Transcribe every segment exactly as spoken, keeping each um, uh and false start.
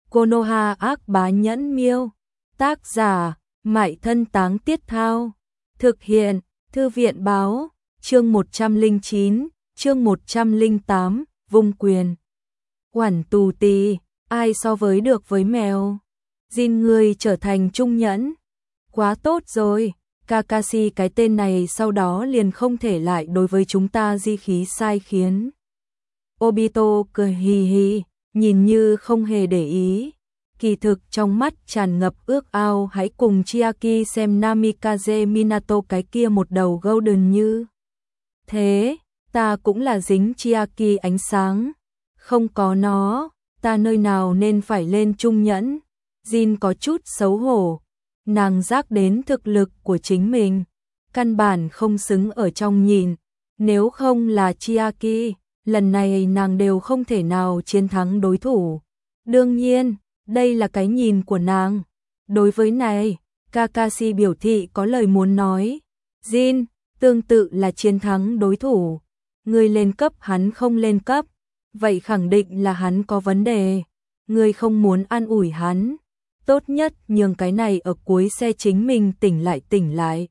Konoha ác bá nhẫn miêu. Tác giả, Mại Thân Táng Tiết Thao. Thực hiện, Thư viện báo, chương một trăm lẻ chín, chương một trăm lẻ tám, vung quyền. Quản tù tì, ai so với được với mèo. Jin người trở thành trung nhẫn. Quá tốt rồi, Kakashi cái tên này sau đó liền không thể lại đối với chúng ta di khí sai khiến. Obito cười hì hì, nhìn như không hề để ý. Kỳ thực trong mắt tràn ngập ước ao hãy cùng Chiaki xem Namikaze Minato cái kia một đầu golden như. Thế, ta cũng là dính Chiaki ánh sáng. Không có nó, ta nơi nào nên phải lên trung nhẫn. Jin có chút xấu hổ. Nàng giác đến thực lực của chính mình. Căn bản không xứng ở trong nhìn. Nếu không là Chiaki, lần này nàng đều không thể nào chiến thắng đối thủ. Đương nhiên, đây là cái nhìn của nàng. Đối với này, Kakashi biểu thị có lời muốn nói. Jin, tương tự là chiến thắng đối thủ. Người lên cấp hắn không lên cấp. Vậy khẳng định là hắn có vấn đề. Người không muốn an ủi hắn. Tốt nhất nhường cái này ở cuối xe chính mình tỉnh lại tỉnh lại.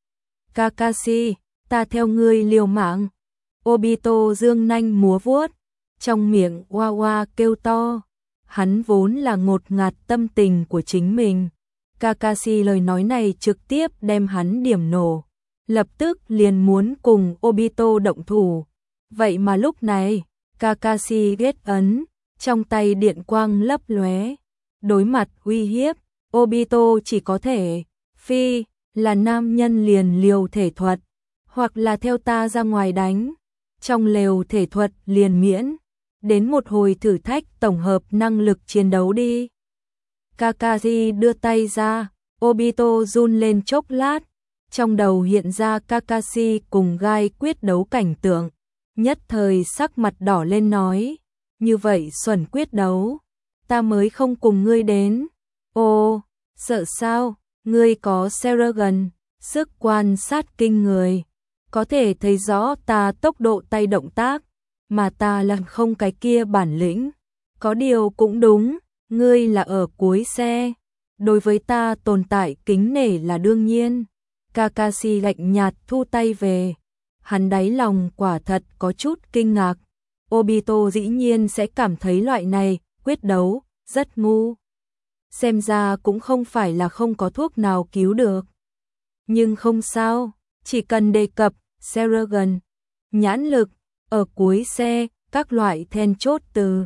Kakashi, ta theo ngươi liều mạng. Obito dương nanh múa vuốt. Trong miệng oa oa kêu to. Hắn vốn là ngột ngạt tâm tình của chính mình. Kakashi lời nói này trực tiếp đem hắn điểm nổ. Lập tức liền muốn cùng Obito động thủ. Vậy mà lúc này, Kakashi ghét ấn, trong tay điện quang lấp lóe. Đối mặt uy hiếp, Obito chỉ có thể, phi, là nam nhân liền liều thể thuật, hoặc là theo ta ra ngoài đánh. Trong lều thể thuật liền miễn. Đến một hồi thử thách tổng hợp năng lực chiến đấu đi. Kakashi đưa tay ra, Obito run lên chốc lát, trong đầu hiện ra Kakashi cùng Gai quyết đấu cảnh tượng, nhất thời sắc mặt đỏ lên nói, như vậy xuẩn quyết đấu, ta mới không cùng ngươi đến. Ô, sợ sao, ngươi có Seragon, sức quan sát kinh người, có thể thấy rõ ta tốc độ tay động tác. Mà ta là không cái kia bản lĩnh. Có điều cũng đúng, ngươi là ở cuối xe. Đối với ta tồn tại kính nể là đương nhiên. Kakashi lạnh nhạt thu tay về. Hắn đáy lòng quả thật có chút kinh ngạc. Obito dĩ nhiên sẽ cảm thấy loại này, quyết đấu, rất ngu. Xem ra cũng không phải là không có thuốc nào cứu được. Nhưng không sao, chỉ cần đề cập, Seragon, nhãn lực, ở cuối xe, các loại then chốt từ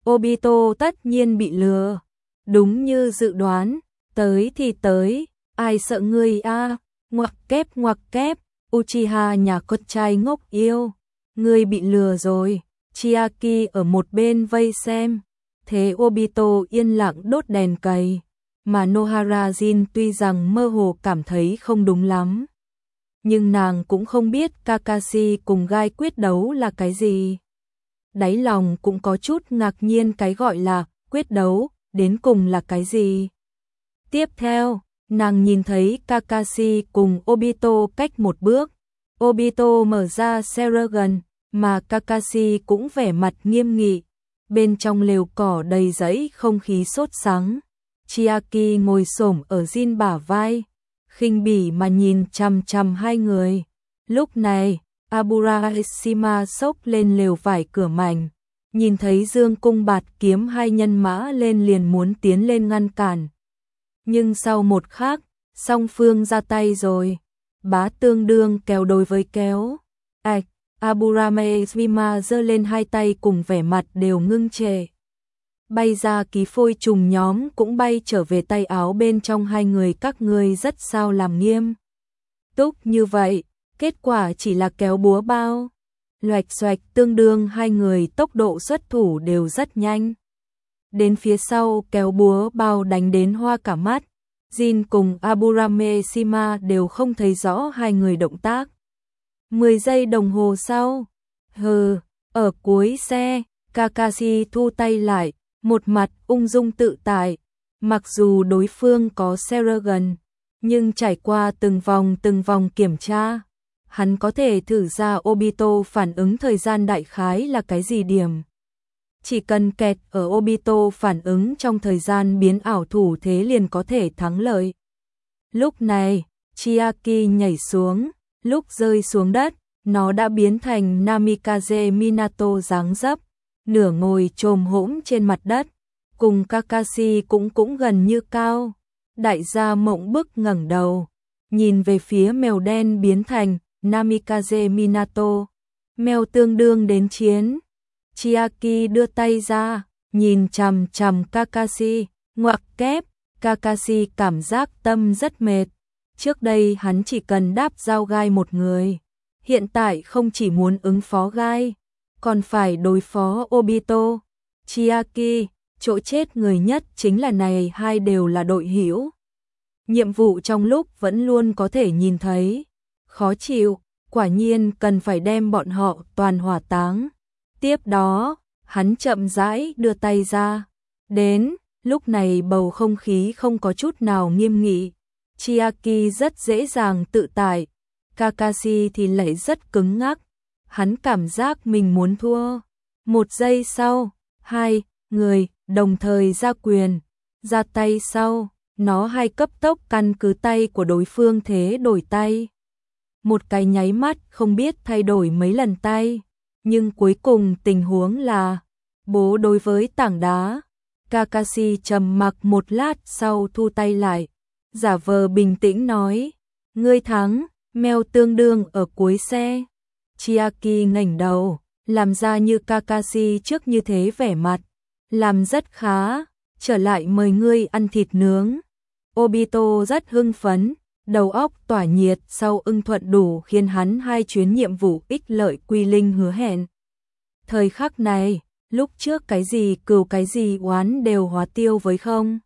Obito tất nhiên bị lừa. Đúng như dự đoán, tới thì tới, ai sợ ngươi a? Ngoặc kép ngoặc kép, Uchiha nhà con trai ngốc yêu, ngươi bị lừa rồi. Chiaki ở một bên vây xem, thế Obito yên lặng đốt đèn cầy, mà Nohara Jin tuy rằng mơ hồ cảm thấy không đúng lắm. Nhưng nàng cũng không biết Kakashi cùng Gai quyết đấu là cái gì. Đáy lòng cũng có chút ngạc nhiên cái gọi là quyết đấu, đến cùng là cái gì. Tiếp theo, nàng nhìn thấy Kakashi cùng Obito cách một bước. Obito mở ra Seragon, mà Kakashi cũng vẻ mặt nghiêm nghị. Bên trong lều cỏ đầy rẫy không khí sốt sắng. Chiaki ngồi xổm ở Jin bả vai. Khinh bỉ mà nhìn chằm chằm hai người. Lúc này, Aburashima xốc lên lều vải cửa mảnh, nhìn thấy Dương Cung Bạt Kiếm hai nhân mã lên liền muốn tiến lên ngăn cản. Nhưng sau một khắc, song phương ra tay rồi, bá tương đương kéo đối với kéo. Ảch, Aburashima giơ lên hai tay cùng vẻ mặt đều ngưng trệ. Bay ra ký phôi trùng nhóm cũng bay trở về tay áo bên trong hai người các ngươi rất sao làm nghiêm. Túc như vậy, kết quả chỉ là kéo búa bao. Loạch xoạch tương đương hai người tốc độ xuất thủ đều rất nhanh. Đến phía sau kéo búa bao đánh đến hoa cả mắt. Jin cùng Aburashima đều không thấy rõ hai người động tác. Mười giây đồng hồ sau, hừ, ở cuối xe, Kakashi thu tay lại. Một mặt ung dung tự tại, mặc dù đối phương có Seragon, nhưng trải qua từng vòng từng vòng kiểm tra, hắn có thể thử ra Obito phản ứng thời gian đại khái là cái gì điểm. Chỉ cần kẹt ở Obito phản ứng trong thời gian biến ảo thủ thế liền có thể thắng lợi. Lúc này, Chiaki nhảy xuống, lúc rơi xuống đất, nó đã biến thành Namikaze Minato dáng dấp, nửa ngồi chồm hổm trên mặt đất, cùng Kakashi cũng cũng gần như cao. Đại gia mộng bức ngẩng đầu, nhìn về phía mèo đen biến thành Namikaze Minato. Mèo tương đương đến chiến. Chiaki đưa tay ra, nhìn chằm chằm Kakashi, ngoặc kép, Kakashi cảm giác tâm rất mệt. Trước đây hắn chỉ cần đáp giao gai một người, hiện tại không chỉ muốn ứng phó gai, còn phải đối phó Obito. Chiaki, chỗ chết người nhất chính là này hai đều là đội hữu. Nhiệm vụ trong lúc vẫn luôn có thể nhìn thấy. Khó chịu, quả nhiên cần phải đem bọn họ toàn hỏa táng. Tiếp đó, hắn chậm rãi đưa tay ra. Đến, lúc này bầu không khí không có chút nào nghiêm nghị. Chiaki rất dễ dàng tự tại, Kakashi thì lại rất cứng ngắc. Hắn cảm giác mình muốn thua. Một giây sau, hai người đồng thời ra quyền, ra tay sau, nó hai cấp tốc căn cứ tay của đối phương thế đổi tay. Một cái nháy mắt không biết thay đổi mấy lần tay, nhưng cuối cùng tình huống là bố đối với tảng đá. Kakashi trầm mặc một lát sau thu tay lại, giả vờ bình tĩnh nói, ngươi thắng, mèo tương đương ở cuối xe. Chiaki ngẩng đầu, làm ra như Kakashi trước như thế vẻ mặt, làm rất khá, trở lại mời ngươi ăn thịt nướng. Obito rất hưng phấn, đầu óc tỏa nhiệt sau ưng thuận đủ khiến hắn hai chuyến nhiệm vụ ích lợi quy linh hứa hẹn. Thời khắc này, lúc trước cái gì cừu cái gì oán đều hóa tiêu với không.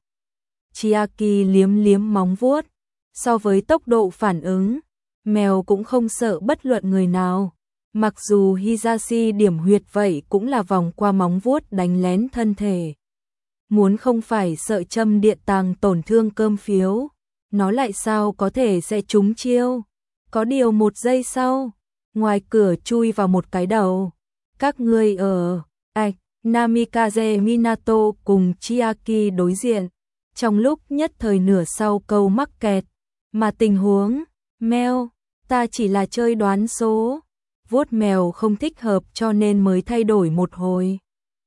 Chiaki liếm liếm móng vuốt, so với tốc độ phản ứng, mèo cũng không sợ bất luận người nào. Mặc dù Hisashi điểm huyệt vậy cũng là vòng qua móng vuốt đánh lén thân thể. Muốn không phải sợ châm điện tàng tổn thương cơm phiếu, nó lại sao có thể sẽ trúng chiêu. Có điều một giây sau, ngoài cửa chui vào một cái đầu. Các ngươi ở ạch, Namikaze Minato cùng Chiaki đối diện. Trong lúc nhất thời nửa sau câu mắc kẹt, mà tình huống, mèo, ta chỉ là chơi đoán số. Vuốt mèo không thích hợp cho nên mới thay đổi một hồi.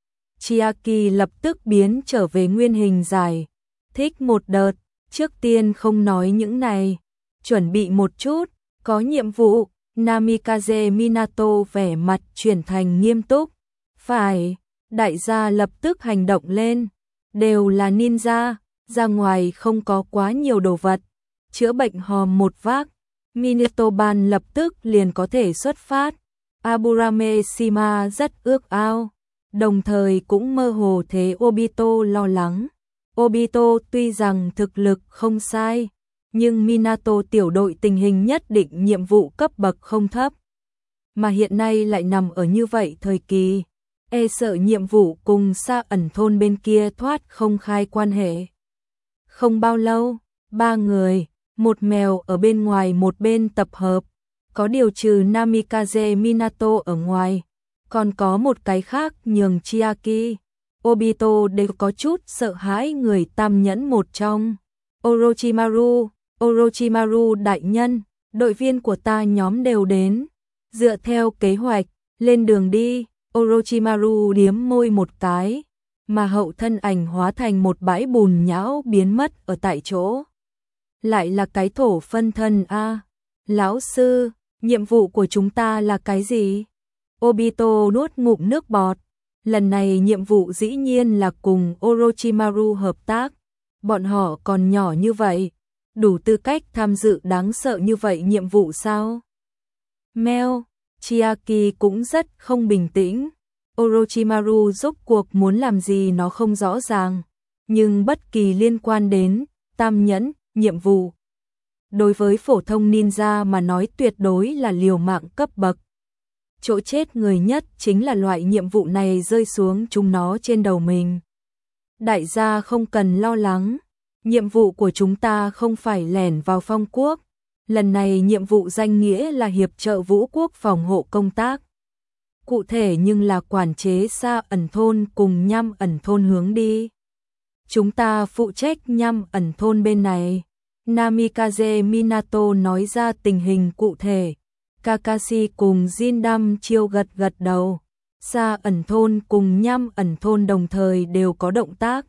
Chiaki lập tức biến trở về nguyên hình dài. Thích một đợt, trước tiên không nói những này. Chuẩn bị một chút, có nhiệm vụ. Namikaze Minato vẻ mặt chuyển thành nghiêm túc. Phải, đại gia lập tức hành động lên. Đều là ninja, ra ngoài không có quá nhiều đồ vật. Chữa bệnh hòm một vác. Minato-ban lập tức liền có thể xuất phát. Aburame Shima rất ước ao, đồng thời cũng mơ hồ thế Obito lo lắng. Obito tuy rằng thực lực không sai, nhưng Minato tiểu đội tình hình nhất định nhiệm vụ cấp bậc không thấp. Mà hiện nay lại nằm ở như vậy thời kỳ, e sợ nhiệm vụ cùng xa ẩn thôn bên kia thoát không khai quan hệ. Không bao lâu, ba người, một mèo ở bên ngoài một bên tập hợp, có điều trừ Namikaze Minato ở ngoài, còn có một cái khác nhường Chiaki, Obito đều có chút sợ hãi người tam nhẫn một trong. Orochimaru, Orochimaru đại nhân, đội viên của ta nhóm đều đến, dựa theo kế hoạch, lên đường đi. Orochimaru điếm môi một cái, mà hậu thân ảnh hóa thành một bãi bùn nhão biến mất ở tại chỗ. Lại là cái thổ phân thân a. À, lão sư, nhiệm vụ của chúng ta là cái gì? Obito nuốt ngụm nước bọt. Lần này nhiệm vụ dĩ nhiên là cùng Orochimaru hợp tác. Bọn họ còn nhỏ như vậy, đủ tư cách tham dự đáng sợ như vậy nhiệm vụ sao? Mèo, Chiaki cũng rất không bình tĩnh. Orochimaru rốt cuộc muốn làm gì nó không rõ ràng, nhưng bất kỳ liên quan đến tam nhẫn, nhiệm vụ, đối với phổ thông ninja mà nói tuyệt đối là liều mạng cấp bậc. Chỗ chết người nhất chính là loại nhiệm vụ này rơi xuống chúng nó trên đầu mình. Đại gia không cần lo lắng, nhiệm vụ của chúng ta không phải lẻn vào phong quốc. Lần này nhiệm vụ danh nghĩa là hiệp trợ vũ quốc phòng hộ công tác. cụ thể nhưng là quản chế Sa ẩn thôn cùng Nham ẩn thôn hướng đi. Chúng ta phụ trách Nham ẩn thôn bên này. Namikaze Minato nói ra tình hình cụ thể. Kakashi cùng Jindam chiêu gật gật đầu. Sa ẩn thôn cùng Nham ẩn thôn đồng thời đều có động tác.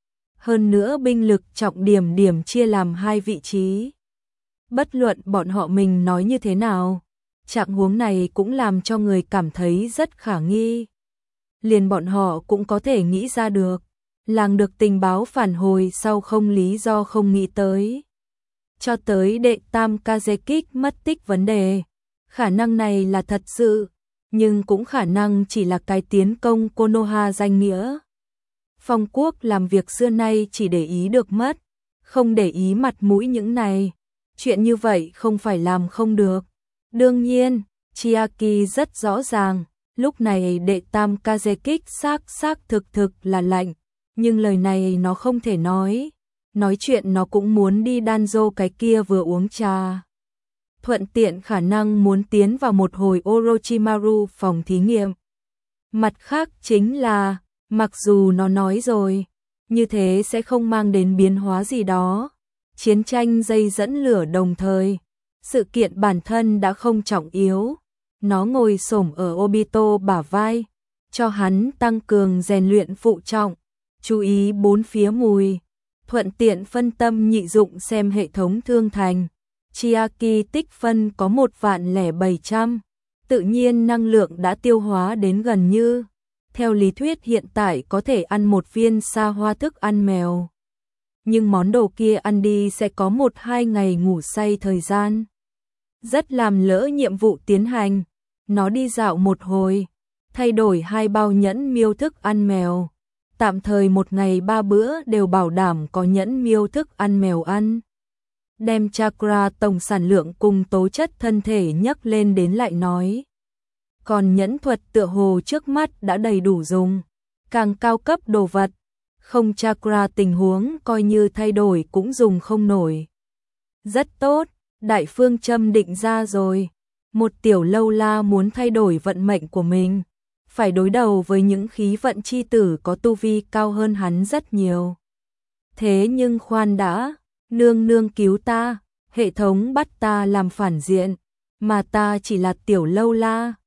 Hơn nữa binh lực trọng điểm điểm chia làm hai vị trí. Bất luận bọn họ mình nói như thế nào, trạng huống này cũng làm cho người cảm thấy rất khả nghi. Liền bọn họ cũng có thể nghĩ ra được, làng được tình báo phản hồi sau không lý do không nghĩ tới. Cho tới đệ tam Kazekik mất tích vấn đề, khả năng này là thật sự, nhưng cũng khả năng chỉ là cái tiến công Konoha danh nghĩa. Phong quốc làm việc xưa nay chỉ để ý được mất, không để ý mặt mũi những này. Chuyện như vậy không phải làm không được. Đương nhiên, Chiaki rất rõ ràng, lúc này đệ tam Kazekik xác xác thực thực là lạnh, nhưng lời này nó không thể nói. Nói chuyện nó cũng muốn đi Danzo cái kia vừa uống trà. Thuận tiện khả năng muốn tiến vào một hồi Orochimaru phòng thí nghiệm. Mặt khác chính là, mặc dù nó nói rồi, như thế sẽ không mang đến biến hóa gì đó. Chiến tranh dây dẫn lửa đồng thời, sự kiện bản thân đã không trọng yếu. Nó ngồi xổm ở Obito bả vai, cho hắn tăng cường rèn luyện phụ trọng, chú ý bốn phía mùi, thuận tiện phân tâm nhị dụng xem hệ thống thương thành. Chiaki tích phân có một vạn lẻ bảy trăm, tự nhiên năng lượng đã tiêu hóa đến gần như. Theo lý thuyết hiện tại có thể ăn một viên sa hoa thức ăn mèo. Nhưng món đồ kia ăn đi sẽ có một hai ngày ngủ say thời gian. Rất làm lỡ nhiệm vụ tiến hành. Nó đi dạo một hồi, thay đổi hai bao nhẫn miêu thức ăn mèo. Tạm thời một ngày ba bữa đều bảo đảm có nhẫn miêu thức ăn mèo ăn. Đem chakra tổng sản lượng cùng tố chất thân thể nhấc lên đến lại nói. Còn nhẫn thuật tựa hồ trước mắt đã đầy đủ dùng. Càng cao cấp đồ vật, không chakra tình huống coi như thay đổi cũng dùng không nổi. Rất tốt, đại phương châm định ra rồi. Một tiểu lâu la muốn thay đổi vận mệnh của mình, phải đối đầu với những khí vận chi tử có tu vi cao hơn hắn rất nhiều. Thế nhưng khoan đã, nương nương cứu ta, hệ thống bắt ta làm phản diện, mà ta chỉ là tiểu lâu la.